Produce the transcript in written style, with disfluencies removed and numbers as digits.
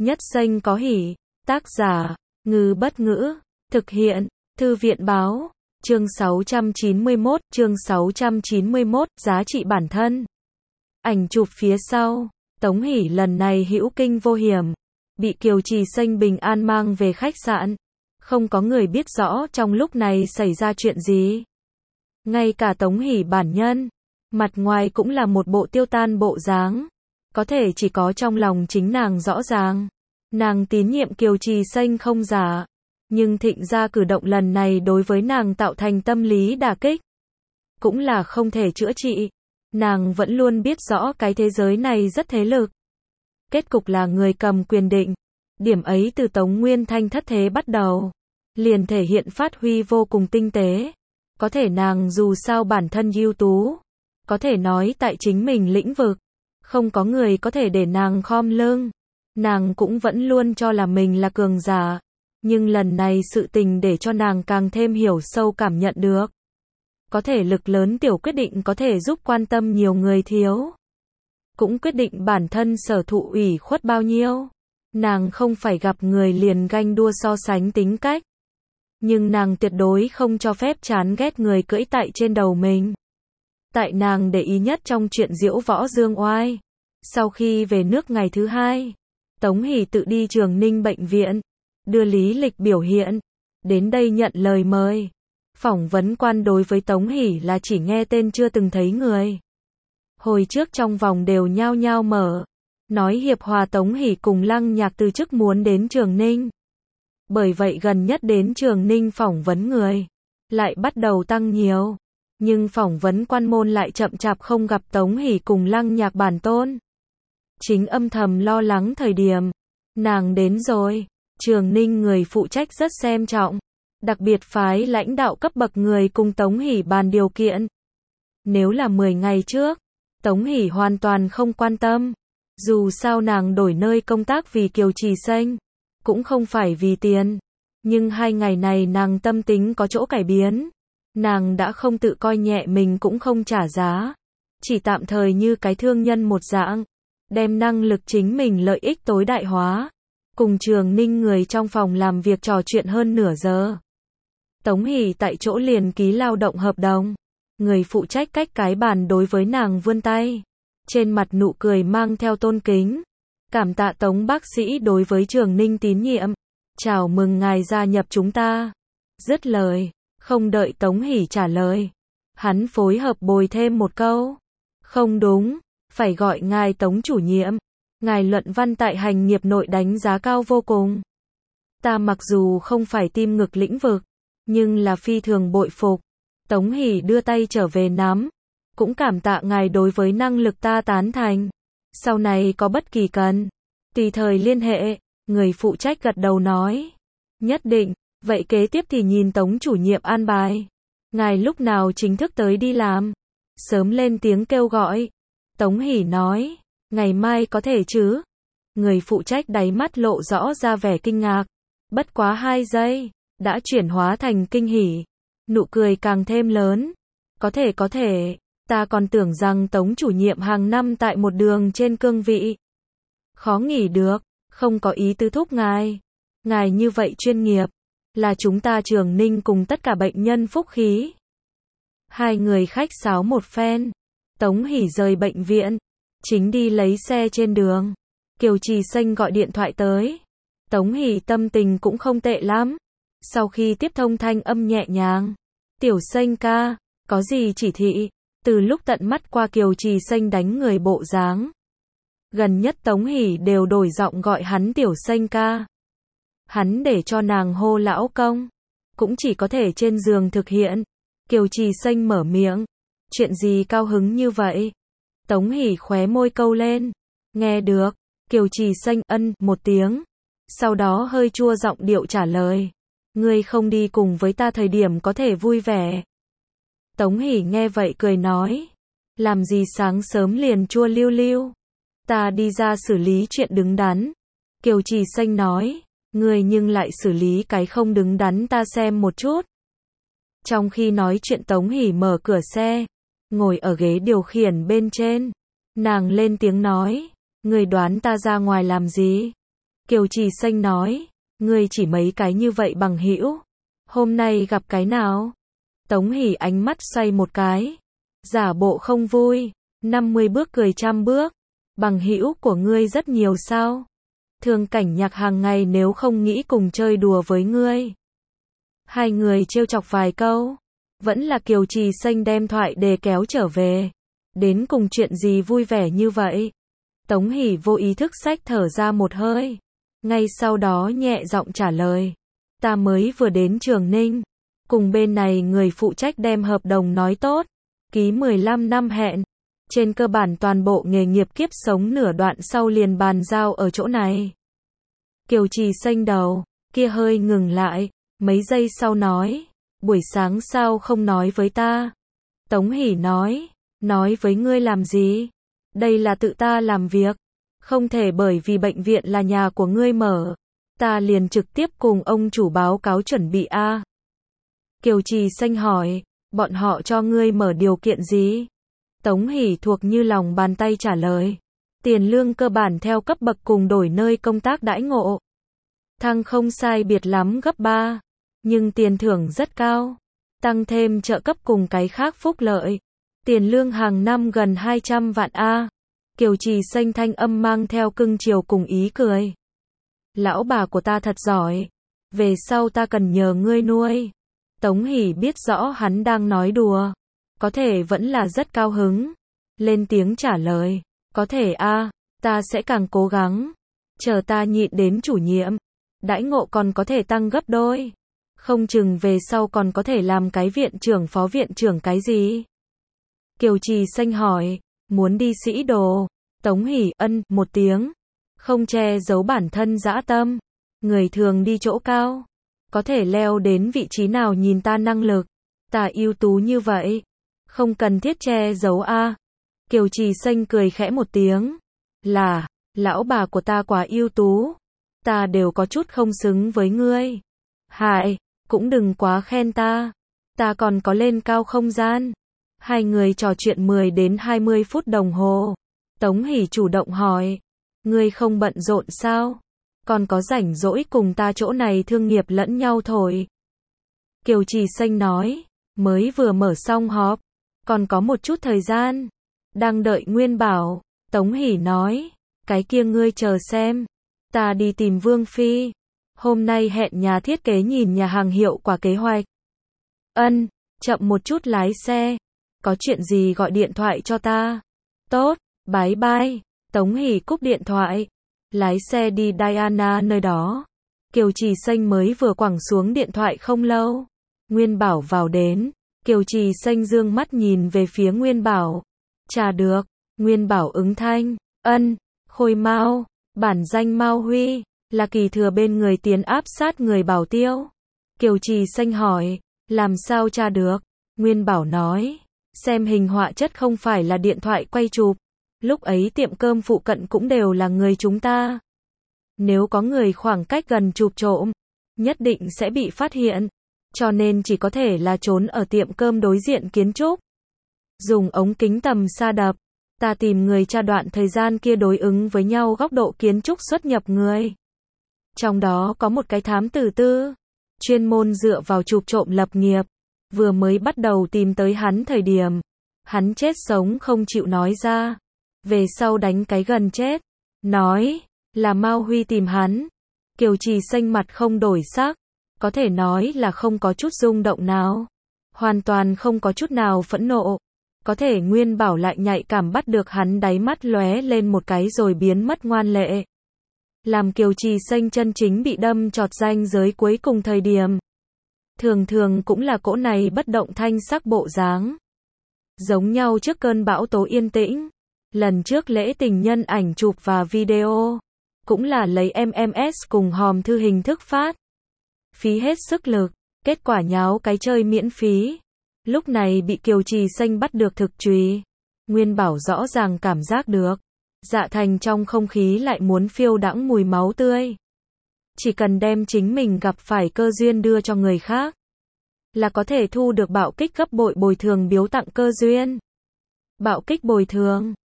Nhất xanh có hỉ. Tác giả, Ngư Bất Ngữ. Thực hiện, Thư viện Báo. Chương 691, giá trị bản thân. Ảnh chụp phía sau. Tống Hỷ lần này hữu kinh vô hiểm. Bị Kiều Trì Xanh bình an mang về khách sạn. Không có người biết rõ trong lúc này xảy ra chuyện gì. Ngay cả Tống Hỷ bản nhân, mặt ngoài cũng là một bộ tiêu tan bộ dáng. Có thể chỉ có trong lòng chính nàng rõ ràng. Nàng tín nhiệm Kiều Trì Xanh không giả. Nhưng Thịnh gia cử động lần này đối với nàng tạo thành tâm lý đả kích. Cũng là không thể chữa trị. Nàng vẫn luôn biết rõ cái thế giới này rất thế lực. Kết cục là người cầm quyền định. Điểm ấy từ Tống Nguyên Thanh thất thế bắt đầu. Liền thể hiện phát huy vô cùng tinh tế. Có thể nàng dù sao bản thân ưu tú. Có thể nói tại chính mình lĩnh vực. Không có người có thể để nàng khom lưng. Nàng cũng vẫn luôn cho là mình là cường giả. Nhưng lần này sự tình để cho nàng càng thêm hiểu sâu cảm nhận được. Có thể lực lớn tiểu quyết định có thể giúp quan tâm nhiều người thiếu. Cũng quyết định bản thân sở thụ ủy khuất bao nhiêu. Nàng không phải gặp người liền ganh đua so sánh tính cách. Nhưng nàng tuyệt đối không cho phép chán ghét người cưỡi tại trên đầu mình. Tại nàng để ý nhất trong chuyện diễu võ dương oai. Sau khi về nước ngày thứ hai, Tống Hỷ tự đi Trường Ninh bệnh viện, đưa lý lịch biểu hiện, đến đây nhận lời mời. Phỏng vấn quan đối với Tống Hỷ là chỉ nghe tên chưa từng thấy người. Hồi trước trong vòng đều nhao nhao mở, nói hiệp hòa Tống Hỷ cùng Lăng Nhạc từ chức muốn đến Trường Ninh. Bởi vậy gần nhất đến Trường Ninh phỏng vấn người, lại bắt đầu tăng nhiều. Nhưng phỏng vấn quan môn lại chậm chạp không gặp Tống Hỷ cùng Lăng Nhạc bản tôn. Chính âm thầm lo lắng thời điểm, nàng đến rồi. Trường Ninh người phụ trách rất xem trọng, đặc biệt phái lãnh đạo cấp bậc người cùng Tống Hỷ bàn điều kiện. Nếu là 10 ngày trước, Tống Hỷ hoàn toàn không quan tâm. Dù sao nàng đổi nơi công tác vì Kiều Trì Xanh, cũng không phải vì tiền. Nhưng 2 ngày này nàng tâm tính có chỗ cải biến. Nàng đã không tự coi nhẹ mình cũng không trả giá. Chỉ tạm thời như cái thương nhân một dạng. Đem năng lực chính mình lợi ích tối đại hóa. Cùng Trường Ninh người trong phòng làm việc trò chuyện hơn nửa giờ. Tống Hỷ tại chỗ liền ký lao động hợp đồng. Người phụ trách cách cái bàn đối với nàng vươn tay. Trên mặt nụ cười mang theo tôn kính. Cảm tạ Tống bác sĩ đối với Trường Ninh tín nhiệm. Chào mừng ngài gia nhập chúng ta. Dứt lời, không đợi Tống Hỷ trả lời. Hắn phối hợp bồi thêm một câu. Không đúng, phải gọi ngài Tống chủ nhiệm. Ngài luận văn tại hành nghiệp nội đánh giá cao vô cùng. Ta mặc dù không phải tim ngực lĩnh vực, nhưng là phi thường bội phục. Tống Hỷ đưa tay trở về nắm. Cũng cảm tạ ngài đối với năng lực ta tán thành. Sau này có bất kỳ cần, tùy thời liên hệ. Người phụ trách gật đầu nói. Nhất định, vậy kế tiếp thì nhìn Tống chủ nhiệm an bài. Ngài lúc nào chính thức tới đi làm? Sớm lên tiếng kêu gọi. Tống Hỷ nói. Ngày mai có thể chứ? Người phụ trách đáy mắt lộ rõ ra vẻ kinh ngạc. Bất quá 2 giây, đã chuyển hóa thành kinh hỉ. Nụ cười càng thêm lớn. Có thể, ta còn tưởng rằng Tống chủ nhiệm hàng năm tại một đường trên cương vị. Khó nghỉ được, không có ý tứ thúc ngài. Ngài như vậy chuyên nghiệp, là chúng ta Trường Ninh cùng tất cả bệnh nhân phúc khí. 2 người khách sáo một phen. Tống Hỷ rời bệnh viện. Chính đi lấy xe trên đường. Kiều Trì Xanh gọi điện thoại tới. Tống Hỷ tâm tình cũng không tệ lắm. Sau khi tiếp thông thanh âm nhẹ nhàng. Tiểu Xanh ca, có gì chỉ thị? Từ lúc tận mắt qua Kiều Trì Xanh đánh người bộ dáng. Gần nhất Tống Hỷ đều đổi giọng gọi hắn Tiểu Xanh ca. Hắn để cho nàng hô lão công. Cũng chỉ có thể trên giường thực hiện. Kiều Trì Xanh mở miệng. Chuyện gì cao hứng như vậy? Tống Hỷ khóe môi câu lên. Nghe được. Kiều Trì Xanh ân một tiếng. Sau đó hơi chua giọng điệu trả lời. Ngươi không đi cùng với ta thời điểm có thể vui vẻ. Tống Hỷ nghe vậy cười nói. Làm gì sáng sớm liền chua liêu liêu. Ta đi ra xử lý chuyện đứng đắn. Kiều Trì Xanh nói. Ngươi nhưng lại xử lý cái không đứng đắn ta xem một chút. Trong khi nói chuyện Tống Hỷ mở cửa xe. Ngồi ở ghế điều khiển bên trên. Nàng lên tiếng nói. Người đoán ta ra ngoài làm gì? Kiều Trì Xanh nói, ngươi chỉ mấy cái như vậy bằng hữu, hôm nay gặp cái nào? Tống Hỷ ánh mắt xoay một cái, giả bộ không vui, 50 bước cười trăm bước, bằng hữu của ngươi rất nhiều sao? Thường Cảnh Nhạc hàng ngày nếu không nghĩ cùng chơi đùa với ngươi. Hai người trêu chọc vài câu, vẫn là Kiều Trì Xanh đem thoại đề kéo trở về. Đến cùng chuyện gì vui vẻ như vậy? Tống Hỷ vô ý thức xách thở ra một hơi, ngay sau đó nhẹ giọng trả lời, ta mới vừa đến Trường Ninh, cùng bên này người phụ trách đem hợp đồng nói tốt, ký 15 năm hẹn, trên cơ bản toàn bộ nghề nghiệp kiếp sống nửa đoạn sau liền bàn giao ở chỗ này. Kiều Trì Xanh đầu kia hơi ngừng lại, mấy giây sau nói, buổi sáng sao không nói với ta? Tống Hỷ nói với ngươi làm gì? Đây là tự ta làm việc, không thể bởi vì bệnh viện là nhà của ngươi mở, ta liền trực tiếp cùng ông chủ báo cáo chuẩn bị a. Kiều Trì Xanh hỏi, bọn họ cho ngươi mở điều kiện gì? Tống Hỷ thuộc như lòng bàn tay trả lời, tiền lương cơ bản theo cấp bậc cùng đổi nơi công tác đãi ngộ. Thăng không sai biệt lắm gấp 3, nhưng tiền thưởng rất cao, tăng thêm trợ cấp cùng cái khác phúc lợi. Tiền lương hàng năm gần 200 vạn a. Kiều Trì Xanh thanh âm mang theo cưng chiều cùng ý cười. Lão bà của ta thật giỏi, về sau ta cần nhờ ngươi nuôi. Tống Hỷ biết rõ hắn đang nói đùa, có thể vẫn là rất cao hứng, lên tiếng trả lời, có thể a, ta sẽ càng cố gắng, chờ ta nhịn đến chủ nhiệm, đãi ngộ còn có thể tăng gấp đôi, không chừng về sau còn có thể làm cái viện trưởng phó viện trưởng cái gì. Kiều Trì Xanh hỏi, muốn đi sĩ đồ? Tống Hỷ ân một tiếng, không che giấu bản thân dã tâm, người thường đi chỗ cao, có thể leo đến vị trí nào nhìn ta năng lực, ta ưu tú như vậy, không cần thiết che giấu a. Kiều Trì Xanh cười khẽ một tiếng, là, lão bà của ta quá ưu tú, ta đều có chút không xứng với ngươi. Hại, cũng đừng quá khen ta còn có lên cao không gian. Hai người trò chuyện 10 đến 20 phút đồng hồ. Tống Hỷ chủ động hỏi, ngươi không bận rộn sao? Còn có rảnh rỗi cùng ta chỗ này thương nghiệp lẫn nhau thổi. Kiều Trì Xanh nói, mới vừa mở xong họp, còn có một chút thời gian, đang đợi Nguyên Bảo. Tống Hỷ nói, cái kia ngươi chờ xem, ta đi tìm Vương Phi, hôm nay hẹn nhà thiết kế nhìn nhà hàng hiệu quả kế hoạch. Ân, chậm một chút lái xe, có chuyện gì gọi điện thoại cho ta. Tốt, bye bye. Tống Hỷ cúp điện thoại, lái xe đi Diana nơi đó. Kiều Trì Xanh mới vừa quẳng xuống điện thoại không lâu, Nguyên Bảo vào đến. Kiều Trì Xanh dương mắt nhìn về phía Nguyên Bảo. Trà được. Nguyên Bảo ứng thanh, ân, Khôi Mao, bản danh Mao Huy, là kỳ thừa bên người tiến áp sát người Bảo Tiêu. Kiều Trì Xanh hỏi, làm sao tra được? Nguyên Bảo nói, xem hình họa chất không phải là điện thoại quay chụp, lúc ấy tiệm cơm phụ cận cũng đều là người chúng ta. Nếu có người khoảng cách gần chụp trộm, nhất định sẽ bị phát hiện, cho nên chỉ có thể là trốn ở tiệm cơm đối diện kiến trúc. Dùng ống kính tầm xa đập, ta tìm người tra đoạn thời gian kia đối ứng với nhau góc độ kiến trúc xuất nhập người. Trong đó có một cái thám tử tư, chuyên môn dựa vào chụp trộm lập nghiệp, vừa mới bắt đầu tìm tới hắn thời điểm, hắn chết sống không chịu nói ra, về sau đánh cái gần chết, nói là Mao Huy tìm hắn. Kiều Trì Xanh mặt không đổi sắc, có thể nói là không có chút rung động nào, hoàn toàn không có chút nào phẫn nộ, có thể Nguyên Bảo lại nhạy cảm bắt được hắn đáy mắt lóe lên một cái rồi biến mất ngoan lệ. Làm Kiều Trì Xanh chân chính bị đâm chọt ranh giới cuối cùng thời điểm. Thường thường cũng là cỗ này bất động thanh sắc bộ dáng. Giống nhau trước cơn bão tố yên tĩnh, lần trước lễ tình nhân ảnh chụp và video, cũng là lấy MMS cùng hòm thư hình thức phát. Phí hết sức lực, kết quả nháo cái chơi miễn phí. Lúc này bị Kiều Trì Xanh bắt được thực truy. Nguyên Bảo rõ ràng cảm giác được, dạ thành trong không khí lại muốn phiêu đãng mùi máu tươi. Chỉ cần đem chính mình gặp phải cơ duyên đưa cho người khác, là có thể thu được bạo kích gấp bội bồi thường biếu tặng cơ duyên. Bạo kích bồi thường